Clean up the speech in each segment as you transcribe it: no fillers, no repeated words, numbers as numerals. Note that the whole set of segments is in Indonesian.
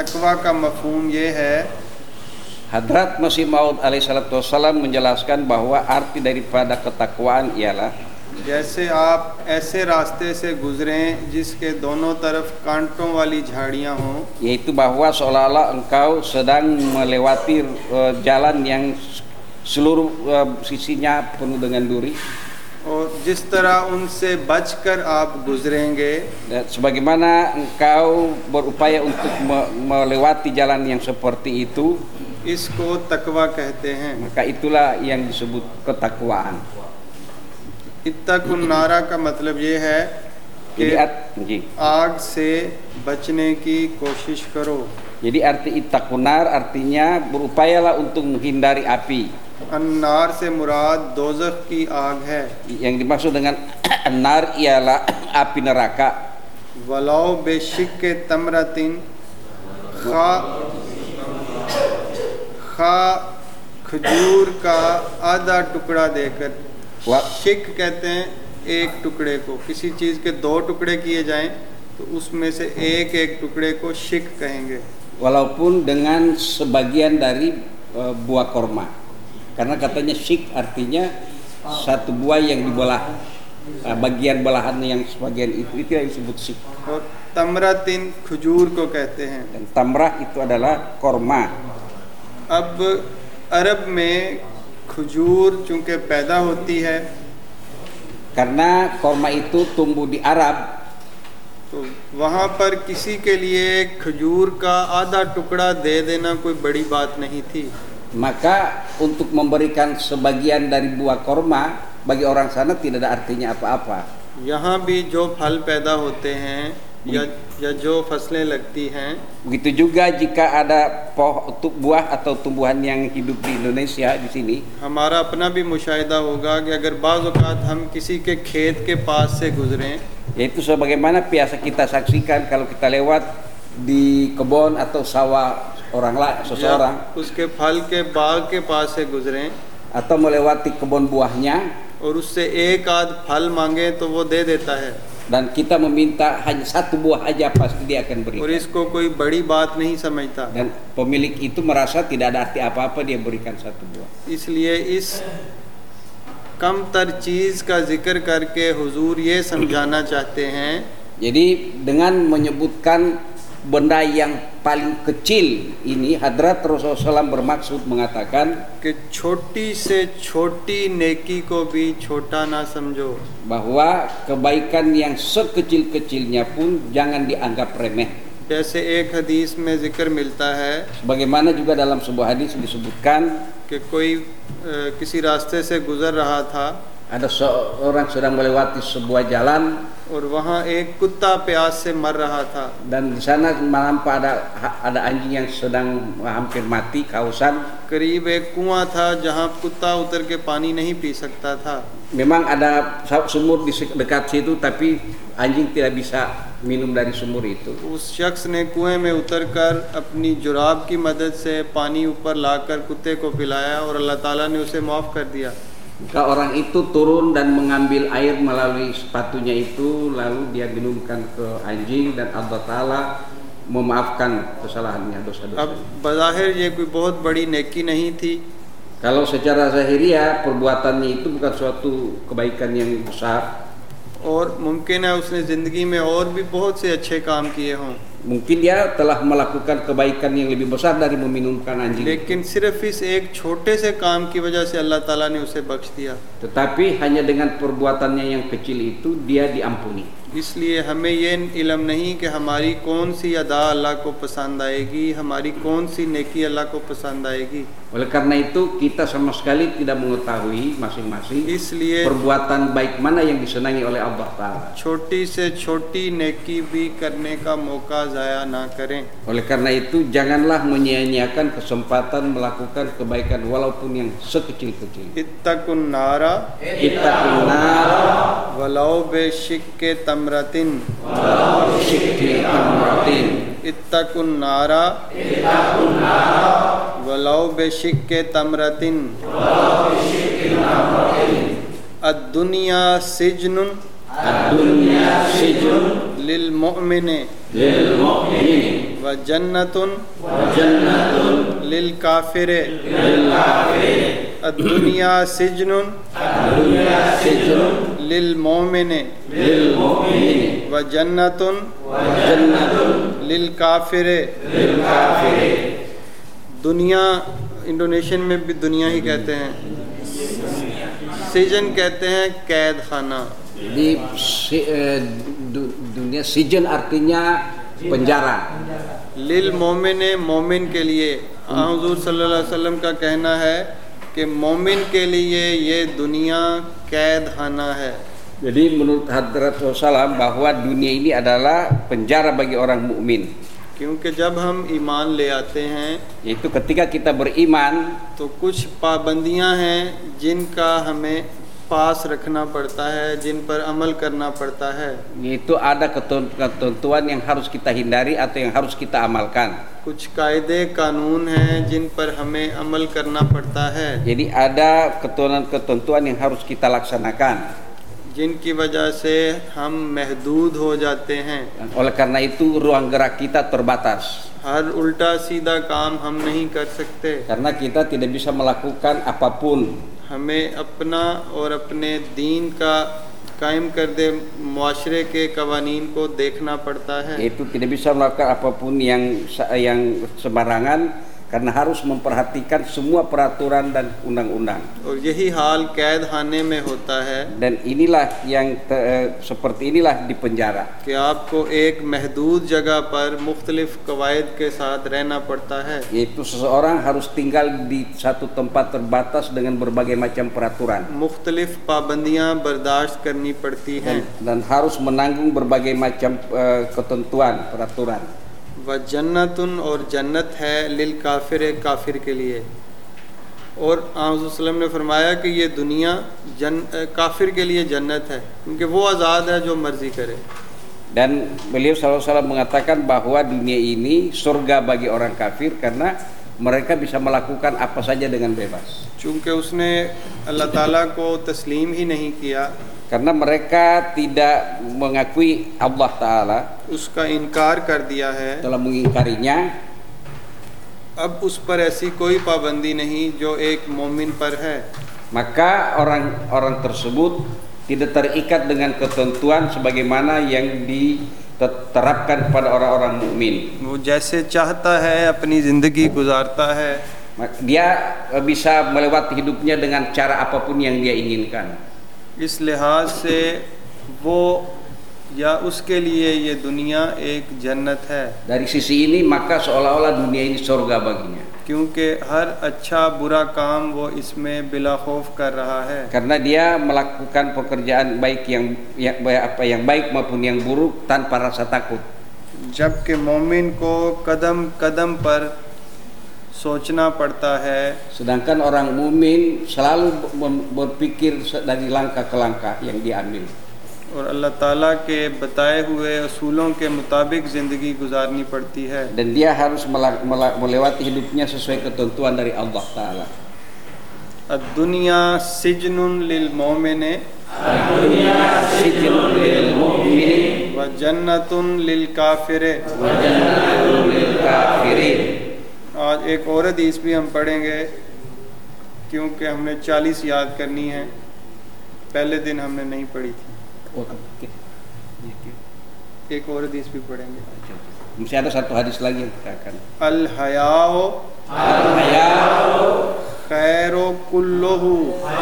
तकवा का मफहूम ये है, Hadrat Masih Maud alaihissalatu wassalam menjelaskan bahwa arti daripada ketakwaan ialah जैसे आप ऐसे रास्ते से गुजरें जिसके दोनों तरफ कांटों वाली झाड़ियाँ हों, yaitu bahwa seolah-olah engkau sedang melewati jalan yang seluruh sisinya penuh dengan duri. और जिस तरह उनसे बचकर आप गुजरेंगे, Sebagaimana engkau berupaya untuk melewati jalan yang seperti itu, इसको तकवा कहते हैं। maka itulah yang disebut ketakwaan. इत्तकुन नारा का मतलब ये है कि Jadi, आग से बचने की कोशिश करो। jadi arti ittaqunar artinya berupayalah untuk menghindari api. अन्नार से मुराद दोज़ख की आग है। Yang dimaksud dengan nar ialah api neraka. वलाओ बेशिक के तमरतिन खा खजूर का आधा टुकड़ा देकर, शिक कहते हैं एक टुकड़े को, किसी चीज़ के दो टुकड़े किए जाएं तो उसमें से एक एक टुकड़े को शिक कहेंगे। Walaupun dengan sebagian dari buah korma, karena katanya syik artinya satu buah yang dibelah, bagian belahan yang sebagian itu yang disebut syik. और तमरतिन खजूर को कहते हैं। Dan tamrah itu adalah korma. अब अरब में खजूर चूँकि पैदा होती है, Karena korma itu tumbuh di Arab, तो वहाँ पर किसी के लिए खजूर का आधा टुकड़ा दे देना कोई बड़ी बात नहीं थी। maka untuk memberikan sebagian dari buah korma bagi orang sana tidak ada artinya apa-apa. यहाँ भी जो फल पैदा होते हैं या जो फसलें लगती हैं, Begitu juga jika ada buah atau tumbuhan yang hidup di Indonesia di sini, हमारा अपना भी मुशाहिदा होगा कि अगर बाज़ औक़ात हम किसी के खेत के पास से गुज़रें, yaitu sebagaimana biasa kita saksikan kalau kita lewat di kebun atau sawah seseorang, या उसके फल के बाग के पास से गुज़रें atau melewati kebun buahnya, और उससे एक आध फल मांगे तो वो दे देता है, dan kita meminta hanya satu buah aja, pasti dia akan berikan. और इसको कोई बड़ी बात नहीं समझता। Dan pemilik itu merasa tidak ada arti apa-apa dia berikan satu buah. इसलिए इस कम तर चीज़ का जिक्र करके हुजूर ये समझाना चाहते हैं, Jadi dengan menyebutkan benda yang paling kecil ini, Hadrat Rasulullah SAW bermaksud mengatakan कि छोटी से छोटी नेकी को भी छोटा ना समझो। bahwa kebaikan yang sekecil-kecilnya pun jangan dianggap remeh. जैसे एक हदीस में जिक्र मिलता है Sebagaimana juga dalam sebuah hadis disebutkan कि कोई किसी रास्ते से गुज़र रहा था ada seorang sedang melewati sebuah jalan और वहाँ एक कुत्ता प्यास से मर रहा था, dan di sana nampak ada anjing yang sedang hampir mati kehausan. करीब एक कुआं था जहाँ कुत्ता उतर के पानी नहीं पी सकता था। Memang ada sumur di dekat situ, tapi anjing tidak bisa minum dari sumur itu. उस शख्स ने कुएं में उतरकर अपनी जुराब की मदद से पानी ऊपर लाकर कुत्ते को पिलाया और अल्लाह ताला ने उसे माफ़ कर दिया। Maka orang itu turun dan mengambil air melalui sepatunya itu, lalu dia minumkan ke anjing dan Allah Ta'ala memaafkan kesalahannya, dosa-dosa. अब बज़ाहिर ये कोई बहुत बड़ी नेकी नहीं थी, Kalau secara zahiriah perbuatannya itu bukan suatu kebaikan yang besar, और मुमकिन है उसने ज़िंदगी में और भी बहुत से अच्छे काम किए हों, mungkin dia telah melakukan kebaikan yang lebih besar dari meminumkan anjing. लेकिन सिर्फ इस एक छोटे से काम की वजह से अल्लाह ताला ने उसे बख्श दिया। Tetapi hanya dengan perbuatannya yang kecil itu dia diampuni. इसलिए हमें ये इल्म नहीं कि हमारी कौन सी अदा अल्लाह को पसंद आएगी, हमारी कौन सी नेकी अल्लाह को पसंद आएगी। Oleh karena itu kita sama sekali tidak mengetahui masing-masing इसलिए perbuatan baik mana yang disenangi oleh Allah Ta'ala. छोटी से छोटी नेकी भी करने का मौका ज़ाया ना करें। Oleh karena itu janganlah menyia-nyiakan kesempatan melakukan kebaikan walaupun yang sekecil-kecil. इत्तकुन नारा Ittaqunnar वलाउ बेशिक्के तमरतिन, इत्तकुन नारा वलाउ बेशिक्के तमरतिन, अद्दुनिया सिजनुन ad-dunya sijun लिल मुमिने व जन्नतुन लिल काफिरे अद्दुनिया सिजनुन लिल मुमिने व जन्नतुन लिल काफिरे। दुनिया इंडोनेशियन में भी दुनिया ही कहते हैं, सिजन कहते हैं कैद खाना। Jadi dunia sijen artinya penjara. लिल मोमिन मोमिन के लिए हुजूर सल्लल्लाहु अलैहि वसल्लम का कहना है कि मोमिन के लिए ये दुनिया कैद खाना है। Jadi menurut Hadrat Rasulullah bahwa dunia ini adalah penjara bagi orang mukmin. क्योंकि जब हम ईमान ले आते हैं Yaitu ketika kita beriman, तो कुछ पाबंदियां हैं जिनका हमें पास रखना पड़ता है, जिन पर अमल करना पड़ता है। yaitu ada ketentuan yang harus kita hindari atau yang harus kita amalkan. कुछ कायदे कानून हैं जिन पर हमें अमल करना पड़ता है, Jadi ada ketentuan yang harus kita laksanakan. जिनकी वजह से हम महदूद हो जाते हैं। Dan oleh karena itu ruang gerak kita terbatas. हर उल्टा सीधा काम हम नहीं कर सकते। Karena kita tidak bisa melakukan apapun. हमें अपना और अपने दीन का कायम कर दे मुआशरे के कवानीन को देखना पड़ता है। Yaitu tidak bisa melakukan apapun yang sembarangan karena harus memperhatikan semua peraturan dan undang-undang. और यही हाल कैद खाने में होता है Dan inilah yang seperti inilah di penjara. कि आपको एक महदूद जगह पर मुख्तलिफ कवायद के साथ रहना पड़ता है। Yaitu seseorang harus tinggal di satu tempat terbatas dengan berbagai macam peraturan. मुख्तलिफ पाबंदियां बर्दाश्त करनी पड़ती हैं। Dan harus menanggung berbagai macam ketentuan peraturan. व जन्नतुन और जन्नत है लिल काफिर काफिर के लिए। और आज़ सल्लम ने फरमाया कि ये दुनिया काफिर के लिए जन्नत है, क्योंकि वो आज़ाद है जो मर्जी करे। Dan beliau SAW mengatakan bahwa dunia ini surga bagi orang kafir karena mereka bisa melakukan apa saja dengan bebas. चूँकि उसने अल्लाह ताला को तस्लीम ही नहीं किया, Karena mereka tidak mengakui Allah Ta'ala, उसका इनकार कर दिया है, telah mengingkarinya, अब उस पर ऐसी कोई पाबंदी नहीं जो एक मोमिन पर है। maka orang-orang tersebut tidak terikat dengan ketentuan sebagaimana yang diterapkan pada orang-orang mukmin. वो जैसे चाहता है अपनी ज़िंदगी गुजारता है, Dia bisa melewati hidupnya dengan cara apapun yang dia inginkan. इस लिहाज से वो या उसके लिए ये दुनिया एक जन्नत है। Dari sisi ini maka seolah-olah dunia ini surga baginya. क्योंकि हर अच्छा बुरा काम वो इसमें बिला खौफ कर रहा है। Karena dia melakukan pekerjaan baik yang baik maupun yang buruk tanpa rasa takut. जबकि मोमिन को कदम कदम पर सोचना पड़ता है, Sedangkan orang mukmin selalu berpikir dari langkah ke langkah yang diambil. और अल्लाह ताला के बताए हुए असूलों के मुताबिक ज़िंदगी गुजारनी पड़ती है। Dan dia harus melewati hidupnya sesuai ketentuan dari Allah Ta'ala. अद्दुनिया सिजनुन लिल मोमिने व जन्नतुन लिल काफिरे। आज एक और हदीस भी हम पढ़ेंगे क्योंकि हमने 40 याद करनी है, पहले दिन हमने नहीं पढ़ी थी। एक और हदीस भी पढ़ेंगे। Masih ada satu hadis lagi yang kita akan. अल हयाओ खैरो कुल्लुहु।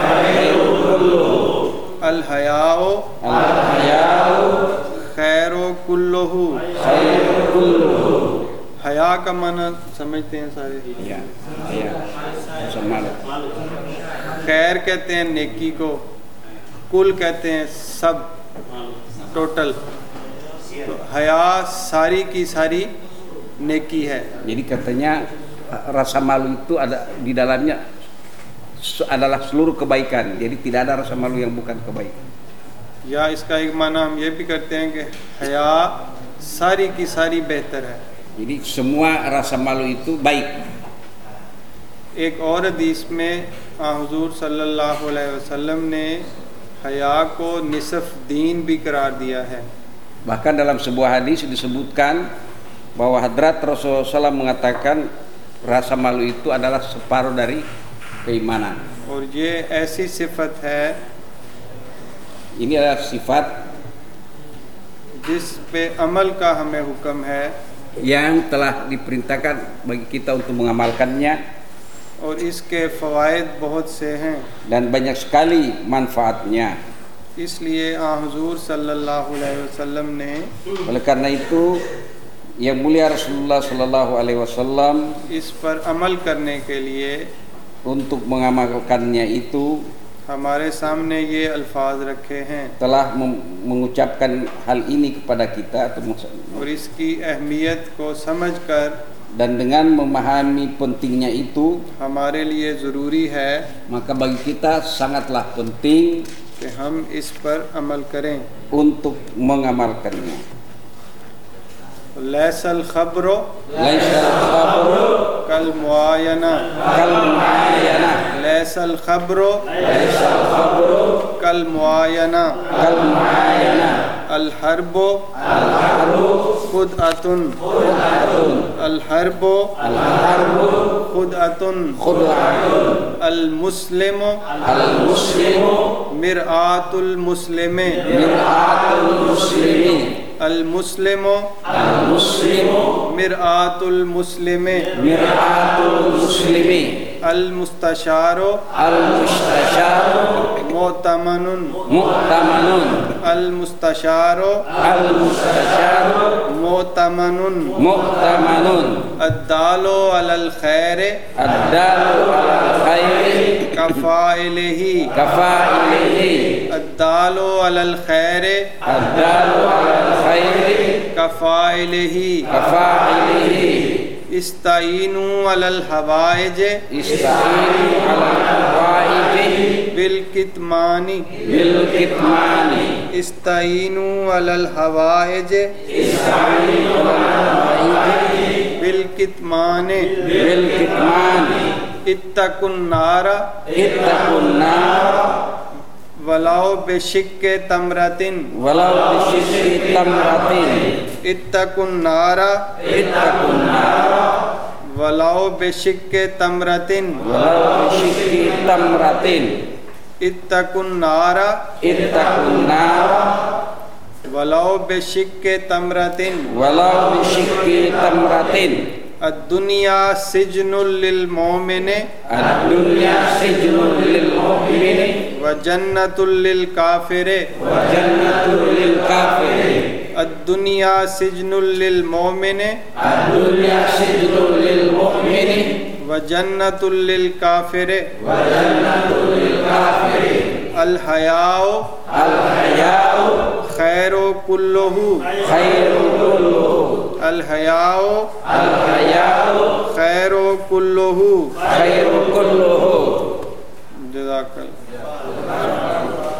अल हयाओ खैरो कुल्लुहु। हया का माना समझते हैं सारे? Ya, malu. खैर कहते हैं नेकी को, कुल कहते हैं सब, टोटल। तो हया सारी की सारी नेकी है। Jadi katanya rasa malu itu ada di dalamnya adalah seluruh kebaikan. Jadi tidak ada rasa malu yang bukan kebaikan. या इसका एक माना हम ये भी करते हैं कि हया सारी की सारी बेहतर है। Jadi semua rasa malu itu baik. एक और हदीस में हुजूर सल्लल्लाहु अलैहि वसल्लम ने हया को निसफ दीन भी करार दिया है। Bahkan dalam sebuah hadis disebutkan bahwa Hadrat Rasulullah SAW mengatakan rasa malu itu adalah separuh dari keimanan. और ये ऐसी सिफत है Ini adalah sifat जिस पे अमल का हमें हुक्म है yang telah diperintahkan bagi kita untuk mengamalkannya, और इसके फ़वाइद बहुत से हैं. dan banyak sekali manfaatnya. इसलिए हुज़ूर सल्लल्लाहु अलैहि वसल्लम ने Oleh karena itu yang mulia Rasulullah Sallallahu Alaihi Wasallam इस पर अमल करने के लिए untuk mengamalkannya itu हमारे सामने ये अल्फाज रखे हैं telah mengucapkan hal ini kepada kita और इसकी अहमियत को समझकर dan dengan memahami pentingnya itu, हमारे लिए ज़रूरी है maka bagi kita sangatlah penting कि हम इस पर अमल करें. untuk mengamalkannya. लैसल खबरो Laisal khabru कल मुआयना kal muayyana, लैसल खबरो laisal khabru कल मुआयना kal muayyana, अल हरबो al-harbu खुद अतुन khud'atun, अल हरबो al-harbu खुद अतुन khud'atun, अल मुस्लिमो al-muslimu मिरआतुल मुस्लिमे mir'atul muslimi, अल मुस्लिमो al-muslimu मिरआतुल मुस्लिमे mir'atul muslimi, अल मुस्तशारो al-mustasyaru मोतमनुन mu'tamanun, अल मुस्तशारो al-mustasyaru मोतमनुन mu'tamanun, अद्दालो अलल खैरे ad-dalu alal khairi कफ़ाइलिही kafa'ilihi, अद्दालो अलल खैरे ad-dalu alal khairi कफ़ाइलिही kafa'ilihi, इस्ताईनु अलल हवाइज ista'inu alal hawaiji बिल कितमानी bil kitmani, इस्ताईनु अलल हवाइज ista'inu alal hawaiji बिल कितमाने bil kitmani, इत्तकुन नारा ittaqun nar वलाओ बेशिक्के तमरतिन walau bisyikki tamratin, इत्तकुन नारा ittaqun nar वलाओ बेशिक्के तमरतिन walau bisyikki tamratin, इत्तकुन नारा ittaqun nar वलाओ बेशिक्के तमरतिन walau bisyikki tamratin, अद्दुनिया सिजनुल लिल मोमिने ad-dunya sijnun lil mu'mini व जन्नतुल लिल काफिरे wa jannatul lil kafiri, अद्दुनिया सिजनुल लिल मोमिने ad-dunya sijnun lil mu'mini व जन्नतुल लिल काफिरे wa jannatul lil kafiri, अल हयाओ al-haya'u खैरो कुल्लुहु khairul kulluhu, अल हयाओ al-haya'u खैरो कुल्लुहु khairul kulluhu. जज़ाकल्लाह.